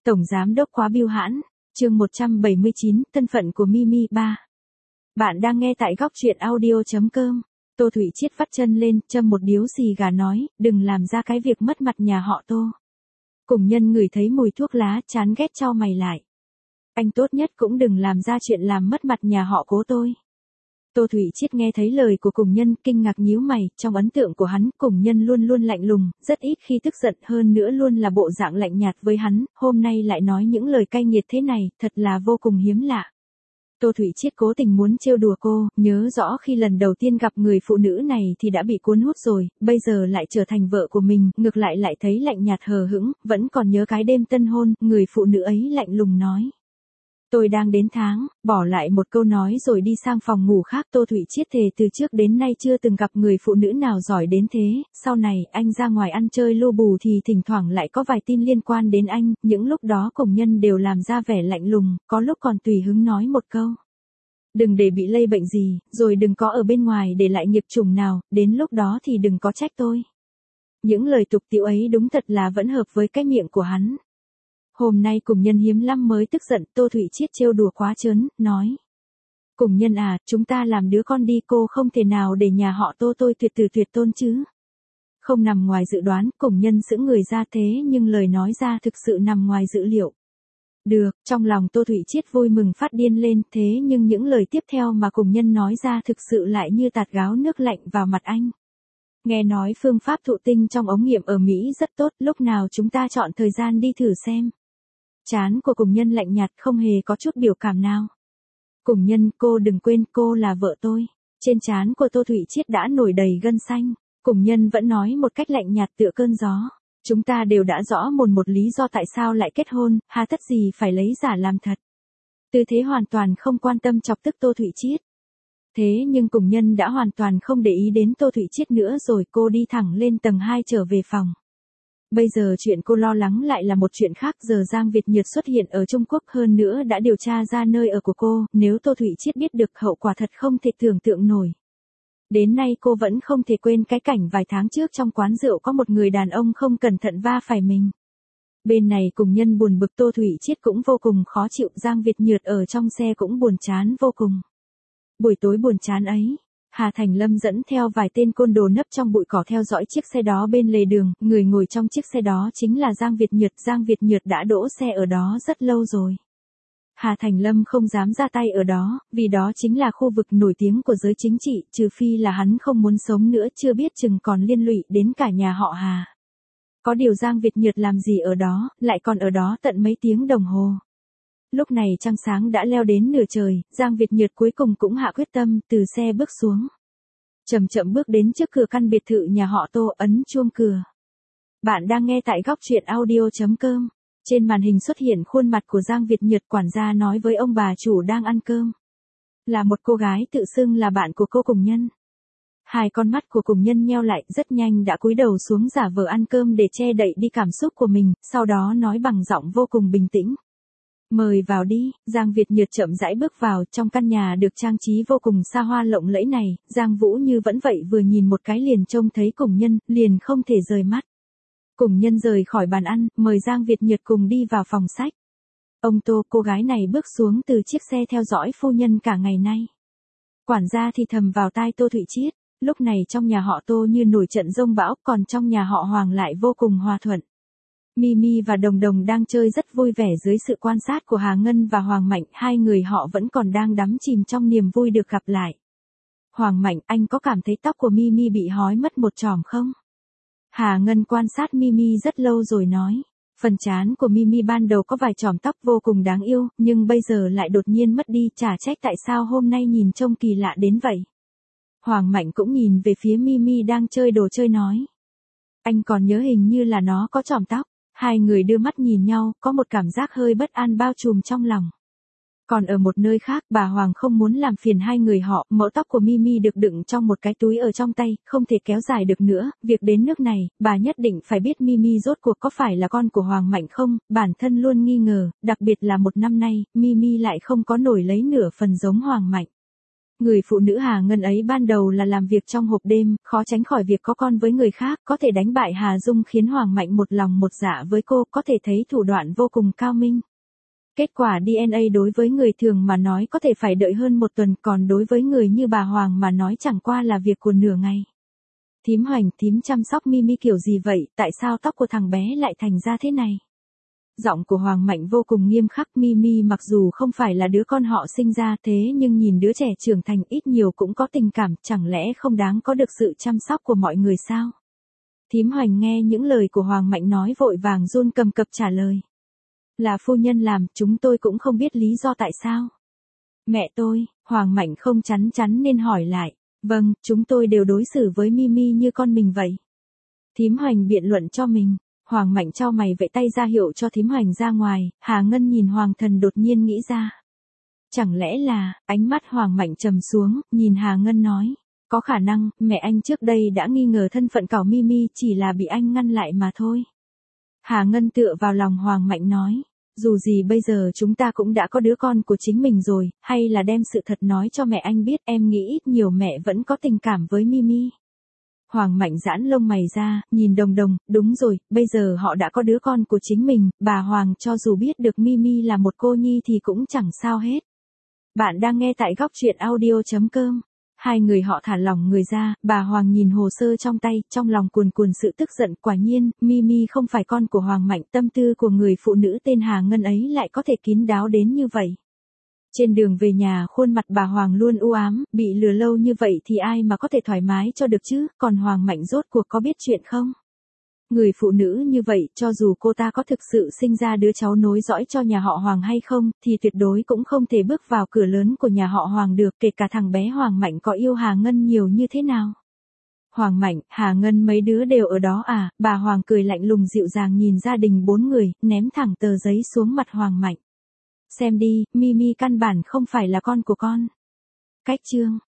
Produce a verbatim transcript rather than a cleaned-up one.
Tổng giám đốc quá bưu hãn, chương một trăm bảy mươi chín, thân phận của Mimi ba. Bạn đang nghe tại góc truyện audio chấm com. Tô Thủy Chiết vắt chân lên, châm một điếu xì gà nói, đừng làm ra cái việc mất mặt nhà họ Tô. Cùng nhân ngửi thấy mùi thuốc lá, chán ghét chau mày lại. Anh tốt nhất cũng đừng làm ra chuyện làm mất mặt nhà họ Cố tôi. Tô Thủy Chiết nghe thấy lời của cùng nhân, kinh ngạc nhíu mày, trong ấn tượng của hắn, cùng nhân luôn luôn lạnh lùng, rất ít khi tức giận, hơn nữa luôn là bộ dạng lạnh nhạt với hắn, hôm nay lại nói những lời cay nghiệt thế này, thật là vô cùng hiếm lạ. Tô Thủy Chiết cố tình muốn trêu đùa cô, nhớ rõ khi lần đầu tiên gặp người phụ nữ này thì đã bị cuốn hút rồi, bây giờ lại trở thành vợ của mình, ngược lại lại thấy lạnh nhạt hờ hững, vẫn còn nhớ cái đêm tân hôn, người phụ nữ ấy lạnh lùng nói. Tôi đang đến tháng, bỏ lại một câu nói rồi đi sang phòng ngủ khác. Tô Thủy Chiết thề từ trước đến nay chưa từng gặp người phụ nữ nào giỏi đến thế, sau này anh ra ngoài ăn chơi lu bù thì thỉnh thoảng lại có vài tin liên quan đến anh, những lúc đó cùng nhân đều làm ra vẻ lạnh lùng, có lúc còn tùy hứng nói một câu. Đừng để bị lây bệnh gì, rồi đừng có ở bên ngoài để lại nghiệp trùng nào, đến lúc đó thì đừng có trách tôi. Những lời tục tĩu ấy đúng thật là vẫn hợp với cái miệng của hắn. Hôm nay cùng nhân hiếm lắm mới tức giận, Tô Thủy Chiết trêu đùa quá trớn, nói. Cùng nhân à, chúng ta làm đứa con đi, cô không thể nào để nhà họ Tô tôi tuyệt từ tuyệt tôn chứ. Không nằm ngoài dự đoán, cùng nhân sững người ra thế nhưng lời nói ra thực sự nằm ngoài dự liệu. Được, trong lòng Tô Thủy Chiết vui mừng phát điên lên, thế nhưng những lời tiếp theo mà cùng nhân nói ra thực sự lại như tạt gáo nước lạnh vào mặt anh. Nghe nói phương pháp thụ tinh trong ống nghiệm ở Mỹ rất tốt, lúc nào chúng ta chọn thời gian đi thử xem. Trán của cùng nhân lạnh nhạt không hề có chút biểu cảm nào. Cùng nhân, cô đừng quên cô là vợ tôi. Trên trán của Tô Thủy Chiết đã nổi đầy gân xanh. Cùng nhân vẫn nói một cách lạnh nhạt tựa cơn gió. Chúng ta đều đã rõ mồn một lý do tại sao lại kết hôn, hà tất gì phải lấy giả làm thật. Tư thế hoàn toàn không quan tâm chọc tức Tô Thủy Chiết. Thế nhưng cùng nhân đã hoàn toàn không để ý đến Tô Thủy Chiết nữa rồi, cô đi thẳng lên tầng hai trở về phòng. Bây giờ chuyện cô lo lắng lại là một chuyện khác, giờ Giang Việt Nhược xuất hiện ở Trung Quốc, hơn nữa đã điều tra ra nơi ở của cô, nếu Tô Thủy Chiết biết được hậu quả thật không thể tưởng tượng nổi. Đến nay cô vẫn không thể quên cái cảnh vài tháng trước trong quán rượu có một người đàn ông không cẩn thận va phải mình. Bên này cùng nhân buồn bực, Tô Thủy Chiết cũng vô cùng khó chịu, Giang Việt Nhược ở trong xe cũng buồn chán vô cùng. Buổi tối buồn chán ấy, Hà Thành Lâm dẫn theo vài tên côn đồ nấp trong bụi cỏ theo dõi chiếc xe đó bên lề đường, người ngồi trong chiếc xe đó chính là Giang Việt Nhược, Giang Việt Nhược đã đỗ xe ở đó rất lâu rồi. Hà Thành Lâm không dám ra tay ở đó, vì đó chính là khu vực nổi tiếng của giới chính trị, trừ phi là hắn không muốn sống nữa, chưa biết chừng còn liên lụy đến cả nhà họ Hà. Có điều Giang Việt Nhược làm gì ở đó, lại còn ở đó tận mấy tiếng đồng hồ. Lúc này trăng sáng đã leo đến nửa trời, Giang Việt Nhược cuối cùng cũng hạ quyết tâm, từ xe bước xuống. Chậm chậm bước đến trước cửa căn biệt thự nhà họ Tô, ấn chuông cửa. Bạn đang nghe tại góc truyện audio chấm com. Trên màn hình xuất hiện khuôn mặt của Giang Việt Nhược, quản gia nói với ông bà chủ đang ăn cơm. Là một cô gái tự xưng là bạn của cô cùng nhân. Hai con mắt của cùng nhân nheo lại, rất nhanh đã cúi đầu xuống giả vờ ăn cơm để che đậy đi cảm xúc của mình, sau đó nói bằng giọng vô cùng bình tĩnh. Mời vào đi. Giang Việt Nhược chậm rãi bước vào, trong căn nhà được trang trí vô cùng xa hoa lộng lẫy này, Giang Vũ Như vẫn vậy, vừa nhìn một cái liền trông thấy cùng nhân, liền không thể rời mắt. Cùng nhân rời khỏi bàn ăn, mời Giang Việt Nhược cùng đi vào phòng sách. Ông Tô, cô gái này bước xuống từ chiếc xe theo dõi phu nhân cả ngày nay. Quản gia thì thầm vào tai Tô Thủy Chiết, lúc này trong nhà họ Tô như nổi trận giông bão, còn trong nhà họ Hoàng lại vô cùng hòa thuận. Mimi và Đồng Đồng đang chơi rất vui vẻ dưới sự quan sát của Hà Ngân và Hoàng Mạnh, hai người họ vẫn còn đang đắm chìm trong niềm vui được gặp lại. Hoàng Mạnh, anh có cảm thấy tóc của Mimi bị hói mất một chòm không? Hà Ngân quan sát Mimi rất lâu rồi nói, phần trán của Mimi ban đầu có vài chòm tóc vô cùng đáng yêu, nhưng bây giờ lại đột nhiên mất đi, chả trách tại sao hôm nay nhìn trông kỳ lạ đến vậy. Hoàng Mạnh cũng nhìn về phía Mimi đang chơi đồ chơi nói, anh còn nhớ hình như là nó có chòm tóc. Hai người đưa mắt nhìn nhau, có một cảm giác hơi bất an bao trùm trong lòng. Còn ở một nơi khác, bà Hoàng không muốn làm phiền hai người họ, mẫu tóc của Mimi được đựng trong một cái túi ở trong tay, không thể kéo dài được nữa, việc đến nước này, bà nhất định phải biết Mimi rốt cuộc có phải là con của Hoàng Mạnh không, bản thân luôn nghi ngờ, đặc biệt là một năm nay, Mimi lại không có nổi lấy nửa phần giống Hoàng Mạnh. Người phụ nữ Hà Ngân ấy ban đầu là làm việc trong hộp đêm, khó tránh khỏi việc có con với người khác, có thể đánh bại Hà Dung khiến Hoàng Mạnh một lòng một dạ với cô, có thể thấy thủ đoạn vô cùng cao minh. Kết quả đê en a đối với người thường mà nói có thể phải đợi hơn một tuần, còn đối với người như bà Hoàng mà nói chẳng qua là việc của nửa ngày. Thím Hoành, thím chăm sóc Mimi kiểu gì vậy, tại sao tóc của thằng bé lại thành ra thế này? Giọng của Hoàng Mạnh vô cùng nghiêm khắc. Mimi mặc dù không phải là đứa con họ sinh ra thế nhưng nhìn đứa trẻ trưởng thành ít nhiều cũng có tình cảm, chẳng lẽ không đáng có được sự chăm sóc của mọi người sao? Thím Hoành nghe những lời của Hoàng Mạnh nói vội vàng run cầm cập trả lời. Là phu nhân làm, chúng tôi cũng không biết lý do tại sao. Mẹ tôi, Hoàng Mạnh không chắn chắn nên hỏi lại. Vâng, chúng tôi đều đối xử với Mimi như con mình vậy. Thím Hoành biện luận cho mình. Hoàng Mạnh chau mày vẫy tay ra hiệu cho thím Hoành ra ngoài. Hà Ngân nhìn Hoàng Thần đột nhiên nghĩ ra. Chẳng lẽ là, ánh mắt Hoàng Mạnh trầm xuống, nhìn Hà Ngân nói. Có khả năng, mẹ anh trước đây đã nghi ngờ thân phận cảo Mimi, chỉ là bị anh ngăn lại mà thôi. Hà Ngân tựa vào lòng Hoàng Mạnh nói. Dù gì bây giờ chúng ta cũng đã có đứa con của chính mình rồi, hay là đem sự thật nói cho mẹ anh biết, em nghĩ ít nhiều mẹ vẫn có tình cảm với Mimi. Hoàng Mạnh giãn lông mày ra, nhìn Đồng Đồng, đúng rồi, bây giờ họ đã có đứa con của chính mình, bà Hoàng cho dù biết được Mimi là một cô nhi thì cũng chẳng sao hết. Bạn đang nghe tại góc truyện audio chấm com. Hai người họ thả lỏng người ra, bà Hoàng nhìn hồ sơ trong tay, trong lòng cuồn cuồn sự tức giận, quả nhiên, Mimi không phải con của Hoàng Mạnh, tâm tư của người phụ nữ tên Hà Ngân ấy lại có thể kín đáo đến như vậy. Trên đường về nhà khuôn mặt bà Hoàng luôn u ám, bị lừa lâu như vậy thì ai mà có thể thoải mái cho được chứ, còn Hoàng Mạnh rốt cuộc có biết chuyện không? Người phụ nữ như vậy, cho dù cô ta có thực sự sinh ra đứa cháu nối dõi cho nhà họ Hoàng hay không, thì tuyệt đối cũng không thể bước vào cửa lớn của nhà họ Hoàng được, kể cả thằng bé Hoàng Mạnh có yêu Hà Ngân nhiều như thế nào. Hoàng Mạnh, Hà Ngân mấy đứa đều ở đó à, bà Hoàng cười lạnh lùng dịu dàng nhìn gia đình bốn người, ném thẳng tờ giấy xuống mặt Hoàng Mạnh. Xem đi, Mimi căn bản không phải là con của con. Cách chương